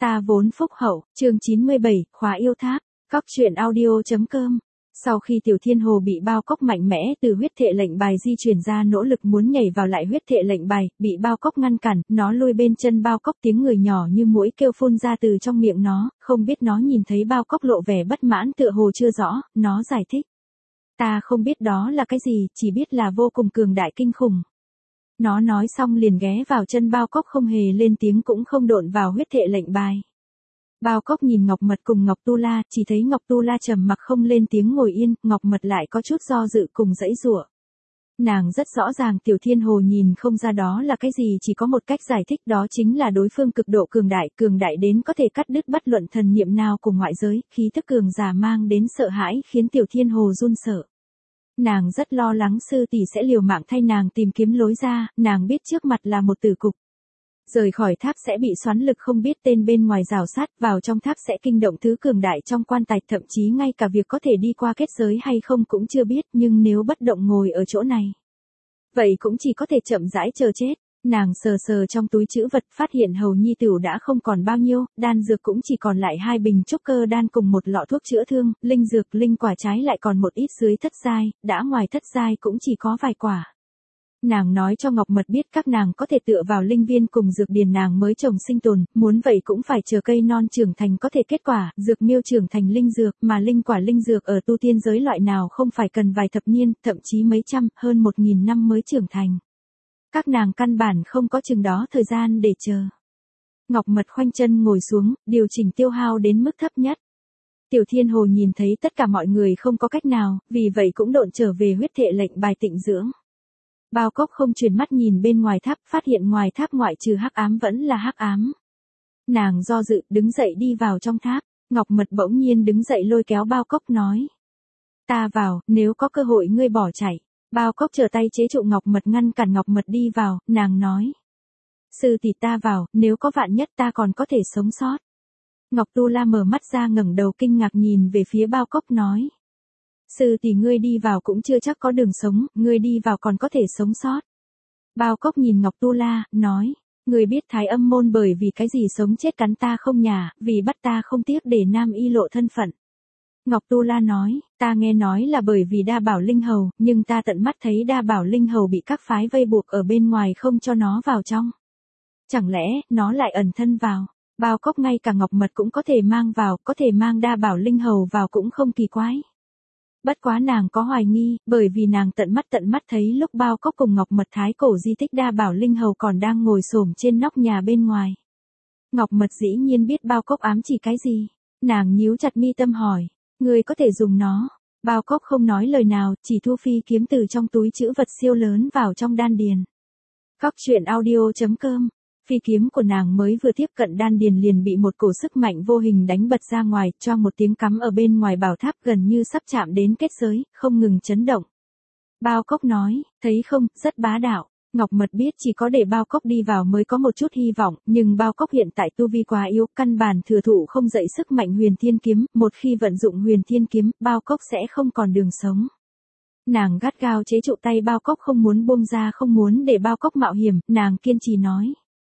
Ta vốn phúc hậu, chương 97, khóa yêu tháp, Cóc truyện audio.com. Sau khi Tiểu Thiên Hồ bị bao cốc mạnh mẽ từ huyết thệ lệnh bài di chuyển ra nỗ lực muốn nhảy vào lại huyết thệ lệnh bài, bị bao cốc ngăn cản, nó lùi bên chân bao cốc, tiếng người nhỏ như muỗi kêu phun ra từ trong miệng nó, không biết nó nhìn thấy bao cốc lộ vẻ bất mãn tựa hồ chưa rõ, nó giải thích. Ta không biết đó là cái gì, chỉ biết là vô cùng cường đại kinh khủng. Nó nói xong liền ghé vào chân bao cốc không hề lên tiếng cũng không độn vào huyết thệ lệnh bài. Bao cốc nhìn Ngọc Mật cùng Ngọc Tu La, chỉ thấy Ngọc Tu La trầm mặc không lên tiếng ngồi yên, Ngọc Mật lại có chút do dự cùng giãy giụa. Nàng rất rõ ràng Tiểu Thiên Hồ nhìn không ra đó là cái gì, chỉ có một cách giải thích, đó chính là đối phương cực độ cường đại đến có thể cắt đứt bất luận thần niệm nào của ngoại giới, khí thức cường giả mang đến sợ hãi khiến Tiểu Thiên Hồ run sợ. Nàng rất lo lắng sư tỷ sẽ liều mạng thay nàng tìm kiếm lối ra, nàng biết trước mặt là một tử cục. Rời khỏi tháp sẽ bị xoắn lực không biết tên bên ngoài rào sát, vào trong tháp sẽ kinh động thứ cường đại trong quan tài, thậm chí ngay cả việc có thể đi qua kết giới hay không cũng chưa biết, nhưng nếu bất động ngồi ở chỗ này, vậy cũng chỉ có thể chậm rãi chờ chết. Nàng sờ sờ trong túi trữ vật, phát hiện hầu nhi tửu đã không còn bao nhiêu, đan dược cũng chỉ còn lại 2 bình trúc cơ đan cùng một lọ thuốc chữa thương, linh dược, linh quả trái lại còn một ít dưới thất giai, đã ngoài thất giai cũng chỉ có vài quả. Nàng nói cho Ngọc Mật biết các nàng có thể tựa vào linh viên cùng dược điền nàng mới trồng sinh tồn, muốn vậy cũng phải chờ cây non trưởng thành có thể kết quả, dược miêu trưởng thành linh dược, mà linh quả linh dược ở tu tiên giới loại nào không phải cần vài thập niên, thậm chí mấy trăm, hơn 1000 năm mới trưởng thành. Các nàng căn bản không có chừng đó thời gian để chờ. Ngọc Mật khoanh chân ngồi xuống, điều chỉnh tiêu hao đến mức thấp nhất. Tiểu Thiên Hồ nhìn thấy tất cả mọi người không có cách nào, vì vậy cũng độn trở về huyết thệ lệnh bài tịnh dưỡng. Bao cốc không chuyển mắt nhìn bên ngoài tháp, phát hiện ngoài tháp ngoại trừ hắc ám vẫn là hắc ám. Nàng do dự, đứng dậy đi vào trong tháp. Ngọc Mật bỗng nhiên đứng dậy lôi kéo bao cốc nói. Ta vào, nếu có cơ hội ngươi bỏ chạy. Bao cốc trở tay chế trụ Ngọc Mật ngăn cản Ngọc Mật đi vào, nàng nói. Sư tỷ ta vào, nếu có vạn nhất ta còn có thể sống sót. Ngọc Tu La mở mắt ra ngẩng đầu kinh ngạc nhìn về phía bao cốc nói. Sư tỷ ngươi đi vào cũng chưa chắc có đường sống, ngươi đi vào còn có thể sống sót. Bao cốc nhìn Ngọc Tu La, nói. Ngươi biết Thái Âm môn bởi vì cái gì sống chết cắn ta không nhỉ, vì bắt ta không tiếc để nam y lộ thân phận. Ngọc Tu La nói, ta nghe nói là bởi vì Đa Bảo Linh Hầu, nhưng ta tận mắt thấy Đa Bảo Linh Hầu bị các phái vây buộc ở bên ngoài không cho nó vào trong. Chẳng lẽ, nó lại ẩn thân vào? Bao cốc ngay cả Ngọc Mật cũng có thể mang vào, có thể mang Đa Bảo Linh Hầu vào cũng không kỳ quái. Bất quá nàng có hoài nghi, bởi vì nàng tận mắt thấy lúc bao cốc cùng Ngọc Mật thái cổ di tích Đa Bảo Linh Hầu còn đang ngồi xổm trên nóc nhà bên ngoài. Ngọc Mật dĩ nhiên biết bao cốc ám chỉ cái gì. Nàng nhíu chặt mi tâm hỏi. Ngươi có thể dùng nó. Bao cốc không nói lời nào, chỉ thu phi kiếm từ trong túi trữ vật siêu lớn vào trong đan điền. Cóc truyện audio.com. Phi kiếm của nàng mới vừa tiếp cận đan điền liền bị một cổ sức mạnh vô hình đánh bật ra ngoài, cho một tiếng cắm ở bên ngoài bảo tháp gần như sắp chạm đến kết giới, không ngừng chấn động. Bao cốc nói, thấy không, rất bá đạo. Ngọc Mật biết chỉ có để bao cốc đi vào mới có một chút hy vọng, nhưng bao cốc hiện tại tu vi quá yếu, căn bản thừa thụ không dậy sức mạnh huyền thiên kiếm, một khi vận dụng huyền thiên kiếm, bao cốc sẽ không còn đường sống. Nàng gắt gao chế trụ tay bao cốc không muốn buông ra, không muốn để bao cốc mạo hiểm, nàng kiên trì nói.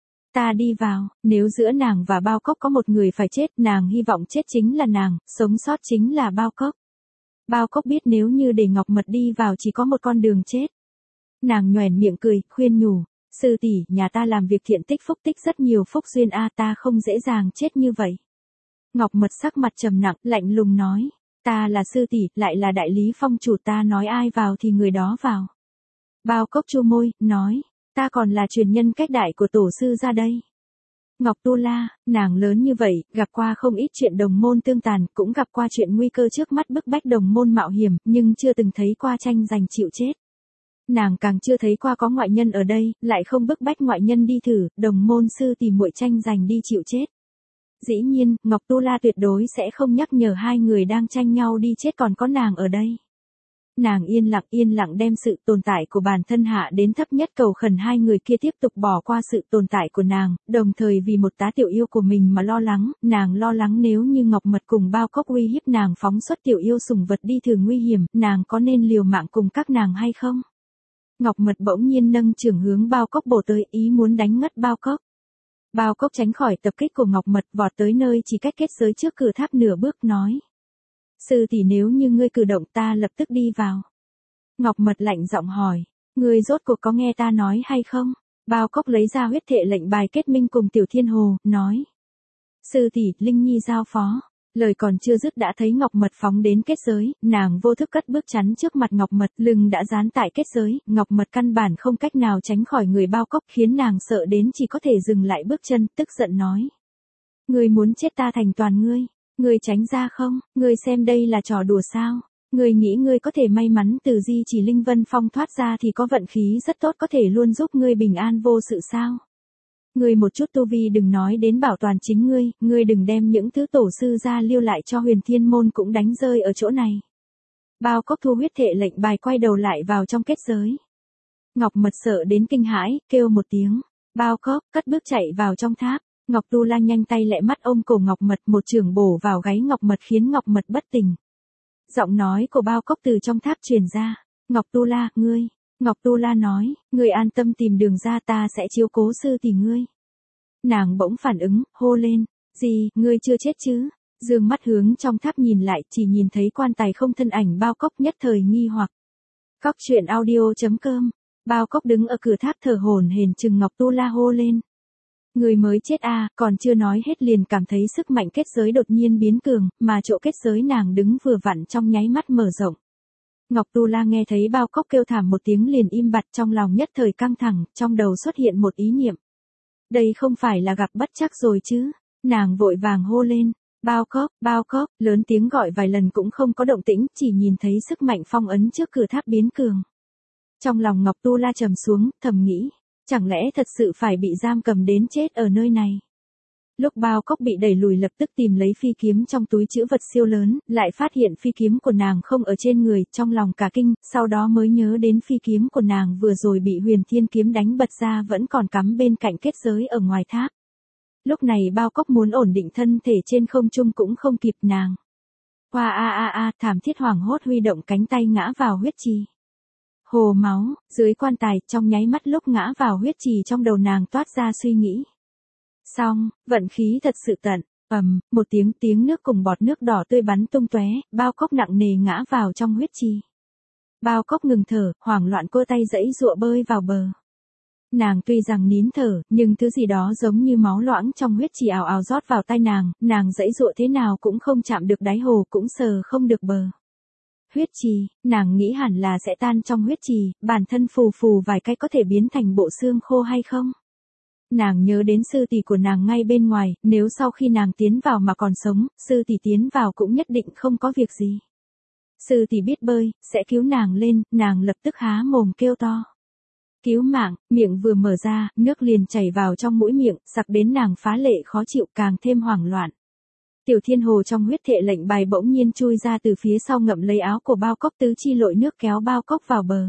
Ta đi vào, nếu giữa nàng và bao cốc có một người phải chết, nàng hy vọng chết chính là nàng, sống sót chính là bao cốc. Bao cốc biết nếu như để Ngọc Mật đi vào chỉ có một con đường chết. Nàng nhoẻn miệng cười, khuyên nhủ, sư tỷ, nhà ta làm việc thiện tích phúc tích rất nhiều phúc duyên a, ta không dễ dàng chết như vậy. Ngọc Mật sắc mặt trầm nặng, lạnh lùng nói, ta là sư tỷ, lại là đại lý phong chủ, ta nói ai vào thì người đó vào. Bao cốc chu môi, nói, ta còn là truyền nhân cách đại của tổ sư ra đây. Ngọc Tu La, nàng lớn như vậy, gặp qua không ít chuyện đồng môn tương tàn, cũng gặp qua chuyện nguy cơ trước mắt bức bách đồng môn mạo hiểm, nhưng chưa từng thấy qua tranh giành chịu chết. Nàng càng chưa thấy qua có ngoại nhân ở đây, lại không bức bách ngoại nhân đi thử, đồng môn sư tìm muội tranh giành đi chịu chết. Dĩ nhiên, Ngọc Tu La tuyệt đối sẽ không nhắc nhở hai người đang tranh nhau đi chết còn có nàng ở đây. Nàng yên lặng đem sự tồn tại của bản thân hạ đến thấp nhất, cầu khẩn hai người kia tiếp tục bỏ qua sự tồn tại của nàng, đồng thời vì một tá tiểu yêu của mình mà lo lắng, nàng lo lắng nếu như Ngọc Mật cùng bao cốc uy hiếp nàng phóng xuất tiểu yêu sủng vật đi thử nguy hiểm, nàng có nên liều mạng cùng các nàng hay không? Ngọc Mật bỗng nhiên nâng chưởng hướng bao cốc bổ tới, ý muốn đánh ngất bao cốc. Bao Cốc tránh khỏi tập kích của Ngọc Mật, vọt tới nơi chỉ cách kết giới trước cửa tháp nửa bước, nói. Sư tỷ, nếu như ngươi cử động ta lập tức đi vào. Ngọc Mật lạnh giọng hỏi. Ngươi rốt cuộc có nghe ta nói hay không? Bao Cốc lấy ra huyết thệ lệnh bài kết minh cùng Tiểu Thiên Hồ, nói. Sư tỷ, Linh Nhi giao phó. Lời còn chưa dứt đã thấy Ngọc Mật phóng đến kết giới, nàng vô thức cất bước chắn trước mặt Ngọc Mật, lưng đã dán tại kết giới, Ngọc Mật căn bản không cách nào tránh khỏi người Bao Cốc, khiến nàng sợ đến chỉ có thể dừng lại bước chân, tức giận nói. Ngươi muốn chết ta thành toàn ngươi, ngươi tránh ra không, ngươi xem đây là trò đùa sao, ngươi nghĩ ngươi có thể may mắn từ Di Chỉ Linh Vân Phong thoát ra thì có vận khí rất tốt có thể luôn giúp ngươi bình an vô sự sao. Ngươi một chút tu vi đừng nói đến bảo toàn chính ngươi đừng đem những thứ tổ sư gia lưu lại cho Huyền Thiên môn cũng đánh rơi ở chỗ này. Bao Cốc thu huyết thệ lệnh bài quay đầu lại vào trong kết giới. Ngọc Mật sợ đến kinh hãi, kêu một tiếng. Bao Cốc cất bước chạy vào trong tháp. Ngọc Tu La nhanh tay lẹ mắt ôm cổ Ngọc Mật, một chưởng bổ vào gáy Ngọc Mật khiến Ngọc Mật bất tỉnh. Giọng nói của Bao Cốc từ trong tháp truyền ra. Ngọc Tu La, ngươi. Ngọc Tu La nói, ngươi an tâm tìm đường ra, ta sẽ chiếu cố sư tỷ ngươi. Nàng bỗng phản ứng, hô lên, gì, ngươi chưa chết chứ? Dương mắt hướng trong tháp nhìn lại, chỉ nhìn thấy quan tài không thân ảnh Bao Cốc, nhất thời nghi hoặc. Cóc truyện audio.com. Bao Cốc đứng ở cửa tháp thở hổn hển chừng Ngọc Tu La hô lên. Người mới chết à, còn chưa nói hết liền cảm thấy sức mạnh kết giới đột nhiên biến cường, mà chỗ kết giới nàng đứng vừa vặn trong nháy mắt mở rộng. Ngọc Tu La nghe thấy Bao Cốc kêu thảm một tiếng liền im bặt, trong lòng nhất thời căng thẳng, trong đầu xuất hiện một ý niệm. Đây không phải là gặp bất trắc rồi chứ? Nàng vội vàng hô lên. Bao Cốc, lớn tiếng gọi vài lần cũng không có động tĩnh, chỉ nhìn thấy sức mạnh phong ấn trước cửa tháp biến cường. Trong lòng Ngọc Tu La trầm xuống, thầm nghĩ, chẳng lẽ thật sự phải bị giam cầm đến chết ở nơi này? Lúc Bao Cốc bị đẩy lùi lập tức tìm lấy phi kiếm trong túi trữ vật siêu lớn, lại phát hiện phi kiếm của nàng không ở trên người, trong lòng cả kinh, sau đó mới nhớ đến phi kiếm của nàng vừa rồi bị Huyền Thiên kiếm đánh bật ra vẫn còn cắm bên cạnh kết giới ở ngoài tháp. Lúc này Bao Cốc muốn ổn định thân thể trên không trung cũng không kịp, nàng. Hoa thảm thiết hoảng hốt huy động cánh tay ngã vào huyết trì. Hồ máu, dưới quan tài, trong nháy mắt lúc ngã vào huyết trì trong đầu nàng toát ra suy nghĩ. Xong, vận khí thật sự tận, một tiếng nước cùng bọt nước đỏ tươi bắn tung tóe, Bao Cốc nặng nề ngã vào trong huyết trì. Bao Cốc ngừng thở, hoảng loạn cô tay giãy giụa bơi vào bờ. Nàng tuy rằng nín thở, nhưng thứ gì đó giống như máu loãng trong huyết trì ào ào rót vào tai nàng giãy giụa thế nào cũng không chạm được đáy hồ, cũng sờ không được bờ. Huyết trì, nàng nghĩ hẳn là sẽ tan trong huyết trì, bản thân phù phù vài cái có thể biến thành bộ xương khô hay không? Nàng nhớ đến sư tỷ của nàng ngay bên ngoài, nếu sau khi nàng tiến vào mà còn sống, sư tỷ tiến vào cũng nhất định không có việc gì. Sư tỷ biết bơi, sẽ cứu nàng lên, nàng lập tức há mồm kêu to. Cứu mạng, miệng vừa mở ra, nước liền chảy vào trong mũi miệng, sặc đến nàng phá lệ khó chịu, càng thêm hoảng loạn. Tiểu Thiên Hồ trong huyết thệ lệnh bài bỗng nhiên chui ra từ phía sau ngậm lấy áo của Bao Cốc, tứ chi lội nước kéo Bao Cốc vào bờ.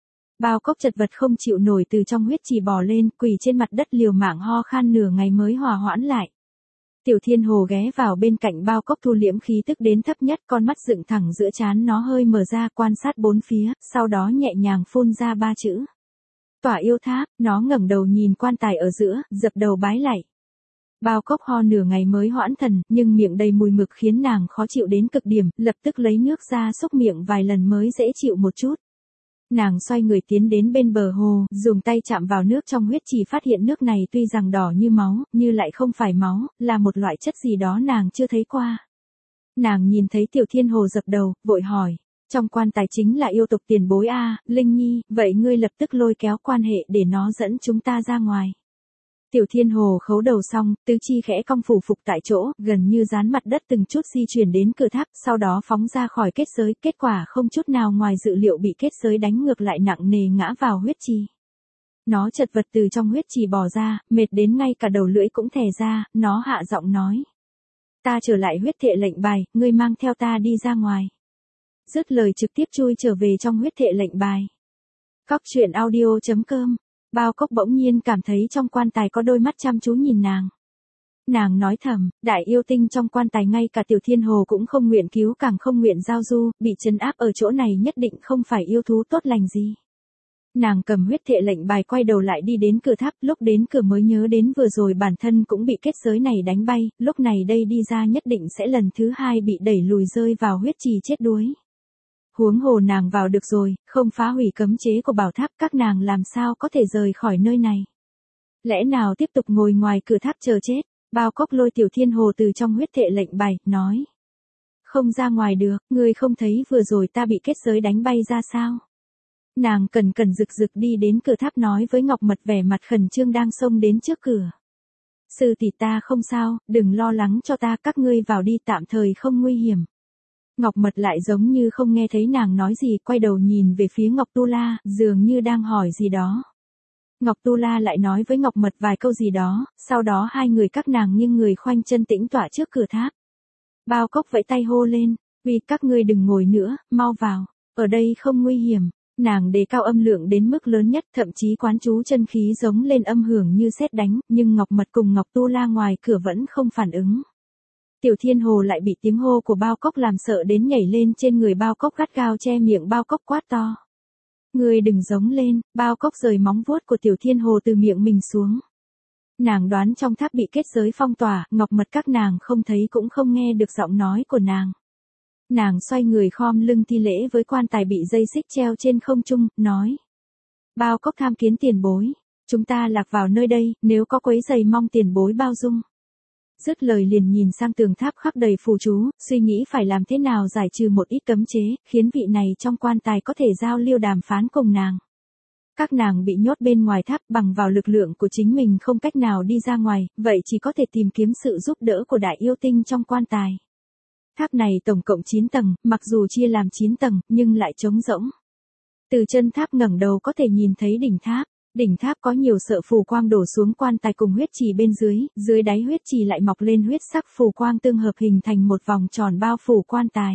Bao Cốc chật vật không chịu nổi từ trong huyết trì bò lên, quỳ trên mặt đất liều mạng ho khan nửa ngày mới hòa hoãn lại. Tiểu Thiên Hồ ghé vào bên cạnh Bao Cốc thu liễm khí tức đến thấp nhất, con mắt dựng thẳng giữa trán nó hơi mở ra quan sát bốn phía, sau đó nhẹ nhàng phun ra ba chữ. Tỏa yêu tháp, nó ngẩng đầu nhìn quan tài ở giữa, dập đầu bái lạy. Bao Cốc ho nửa ngày mới hoãn thần, nhưng miệng đầy mùi mực khiến nàng khó chịu đến cực điểm, lập tức lấy nước ra xúc miệng vài lần mới dễ chịu một chút. Nàng xoay người tiến đến bên bờ hồ, dùng tay chạm vào nước trong huyết trì, phát hiện nước này tuy rằng đỏ như máu, nhưng lại không phải máu, là một loại chất gì đó nàng chưa thấy qua. Nàng nhìn thấy Tiểu Thiên Hồ dập đầu, vội hỏi, trong quan tài chính là yêu tộc tiền bối a, Linh Nhi, vậy ngươi lập tức lôi kéo quan hệ để nó dẫn chúng ta ra ngoài. Tiểu Thiên Hồ khấu đầu xong, tứ chi khẽ cong phủ phục tại chỗ, gần như dán mặt đất từng chút di chuyển đến cửa tháp, sau đó phóng ra khỏi kết giới, kết quả không chút nào ngoài dự liệu bị kết giới đánh ngược lại nặng nề ngã vào huyết trì. Nó chật vật từ trong huyết trì bò ra, mệt đến ngay cả đầu lưỡi cũng thè ra, nó hạ giọng nói. Ta trở lại huyết thệ lệnh bài, ngươi mang theo ta đi ra ngoài. Dứt lời trực tiếp chui trở về trong huyết thệ lệnh bài. Cóc truyện audio.com. Bao Cốc bỗng nhiên cảm thấy trong quan tài có đôi mắt chăm chú nhìn nàng. Nàng nói thầm, đại yêu tinh trong quan tài ngay cả Tiểu Thiên Hồ cũng không nguyện cứu, càng không nguyện giao du, bị trấn áp ở chỗ này nhất định không phải yêu thú tốt lành gì. Nàng cầm huyết thệ lệnh bài quay đầu lại đi đến cửa tháp, lúc đến cửa mới nhớ đến vừa rồi bản thân cũng bị kết giới này đánh bay, lúc này đây đi ra nhất định sẽ lần thứ hai bị đẩy lùi rơi vào huyết trì chết đuối. Huống hồ nàng vào được rồi, không phá hủy cấm chế của bảo tháp, các nàng làm sao có thể rời khỏi nơi này. Lẽ nào tiếp tục ngồi ngoài cửa tháp chờ chết? Bao Cốc lôi Tiểu Thiên Hồ từ trong huyết thệ lệnh bài, nói. Không ra ngoài được, ngươi không thấy vừa rồi ta bị kết giới đánh bay ra sao? Nàng cẩn cẩn rực rực đi đến cửa tháp nói với Ngọc Mật vẻ mặt khẩn trương đang xông đến trước cửa. Sư tỷ ta không sao, đừng lo lắng cho ta, các ngươi vào đi, tạm thời không nguy hiểm. Ngọc Mật lại giống như không nghe thấy nàng nói gì, quay đầu nhìn về phía Ngọc Tu La, dường như đang hỏi gì đó. Ngọc Tu La lại nói với Ngọc Mật vài câu gì đó, sau đó hai người các nàng nghiêng người khoanh chân tĩnh tọa trước cửa tháp. Bao Cốc vẫy tay hô lên, vì các ngươi đừng ngồi nữa, mau vào, ở đây không nguy hiểm. Nàng đề cao âm lượng đến mức lớn nhất, thậm chí quán chú chân khí giống lên âm hưởng như sét đánh, nhưng Ngọc Mật cùng Ngọc Tu La ngoài cửa vẫn không phản ứng. Tiểu Thiên Hồ lại bị tiếng hô của Bao Cốc làm sợ đến nhảy lên trên người Bao Cốc, gắt gao che miệng Bao Cốc, quát to. Ngươi đừng giống lên. Bao Cốc rời móng vuốt của Tiểu Thiên Hồ từ miệng mình xuống. Nàng đoán trong tháp bị kết giới phong tỏa, Ngọc Mật các nàng không thấy cũng không nghe được giọng nói của nàng. Nàng xoay người khom lưng thi lễ với quan tài bị dây xích treo trên không trung, nói. Bao Cốc tham kiến tiền bối. Chúng ta lạc vào nơi đây, nếu có quấy rầy mong tiền bối bao dung. Dứt lời liền nhìn sang tường tháp khắc đầy phù chú, suy nghĩ phải làm thế nào giải trừ một ít cấm chế, khiến vị này trong quan tài có thể giao lưu đàm phán cùng nàng. Các nàng bị nhốt bên ngoài tháp, bằng vào lực lượng của chính mình không cách nào đi ra ngoài, vậy chỉ có thể tìm kiếm sự giúp đỡ của đại yêu tinh trong quan tài. Tháp này tổng cộng 9 tầng, mặc dù chia làm 9 tầng, nhưng lại trống rỗng. Từ chân tháp ngẩng đầu có thể nhìn thấy đỉnh tháp. Đỉnh tháp có nhiều sợi phù quang đổ xuống quan tài cùng huyết trì bên dưới, dưới đáy huyết trì lại mọc lên huyết sắc phù quang tương hợp hình thành một vòng tròn bao phủ quan tài.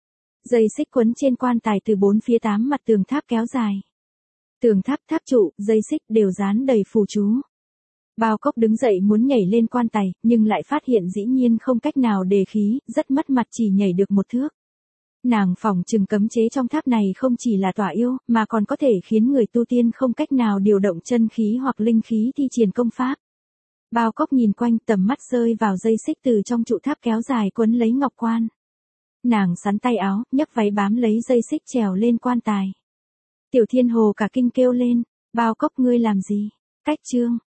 Dây xích quấn trên quan tài từ bốn phía 8 mặt tường tháp kéo dài. Tường tháp, tháp trụ, dây xích đều dán đầy phù chú. Bao Cốc đứng dậy muốn nhảy lên quan tài, nhưng lại phát hiện dĩ nhiên không cách nào đề khí, rất mất mặt, chỉ nhảy được một thước. Nàng phỏng chừng cấm chế trong tháp này không chỉ là tỏa yêu, mà còn có thể khiến người tu tiên không cách nào điều động chân khí hoặc linh khí thi triển công pháp. Bao Cốc nhìn quanh, tầm mắt rơi vào dây xích từ trong trụ tháp kéo dài quấn lấy ngọc quan. Nàng sắn tay áo, nhấc váy bám lấy dây xích trèo lên quan tài. Tiểu Thiên Hồ cả kinh kêu lên, Bao Cốc ngươi làm gì? Cách chương.